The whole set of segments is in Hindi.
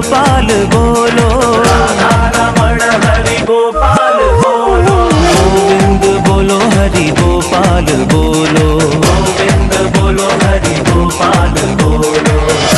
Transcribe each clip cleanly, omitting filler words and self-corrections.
गोपाल बोलो, राधा रमण हरि गोपाल बोलो, गोविंद बोलो हरि गोपाल बोलो, गोविंद बोलो हरि गोपाल बोलो।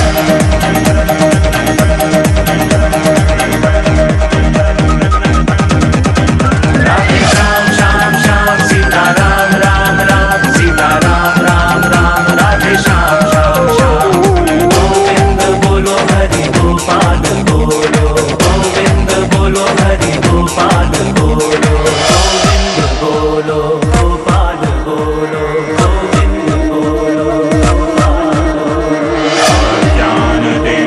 राधे श्याम श्याम श्याम सीता राम राम राम, सीता राम राम राम, राधे श्याम श्याम श्याम। गोविंद बोलो हरि गोपाल बोलो, गोविंद बोलो हरि गोपाल बोलो, गोविंद बोलो गोपाल बोलो, गोविंद बोलो गोपाल बोलो। ज्ञान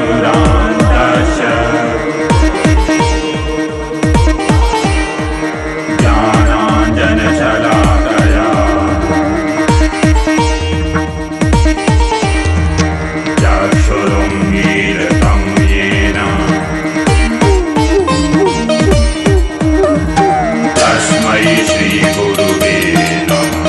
ज्ञानांजन शलाकया चक्षुरुन्मीलितं येन तस्मै श्रीगुरुवे नमः।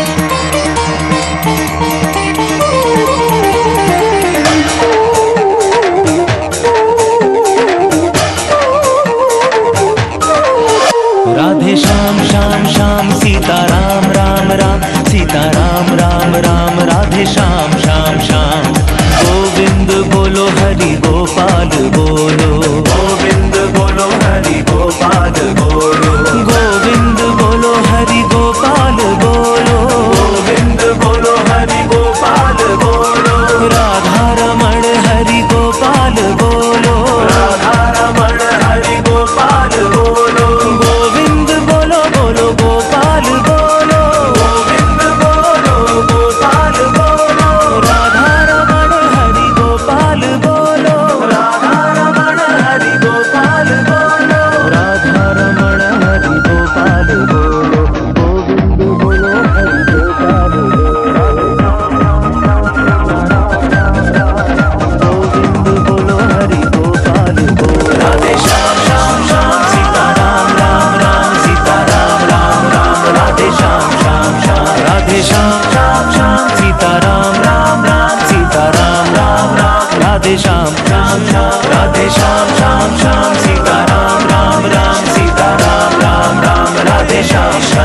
राधे श्याम श्याम श्याम सीता राम राम राम, सीता राम राम राम, राधे श्याम श्याम श्याम। गोविंद बोलो हरि गोपाल बोलो, गोविंद बोलो हरि गोपाल बोलो, गोविंद बोलो हरि गोपाल बोलो, गोविंद बोलो हरि गोपाल बोलो, राधा रमण हरि गोपाल बोलो, राधा रमण हरि गोपाल बोलो, गोविंद बोलो बोलो गोपाल बोलो, गोविंद बोलो गोपाल बोलो, राधा रमण हरि गोपाल बोलो, राधा रमण हरि गोपाल बोलो, राधा रमण हरि गोपाल बोलो, गोविंद बोलो हरि गोपाल बोलो, गोविंद बोलो हरि गोपाल बोलो। राधे श्याम श्याम श्याम सीता राम राम राम, सीता राम राम राम, राधे श्याम श्याम श्याम, राधे श्याम श्याम श्याम सीता राम राम राम, सीता राम राम राम, राधे श्याम श्याम श्याम, राधे श्याम श्याम श्याम सीता राम राम राम, सीता राम राम राम, राधे श्याम श्याम।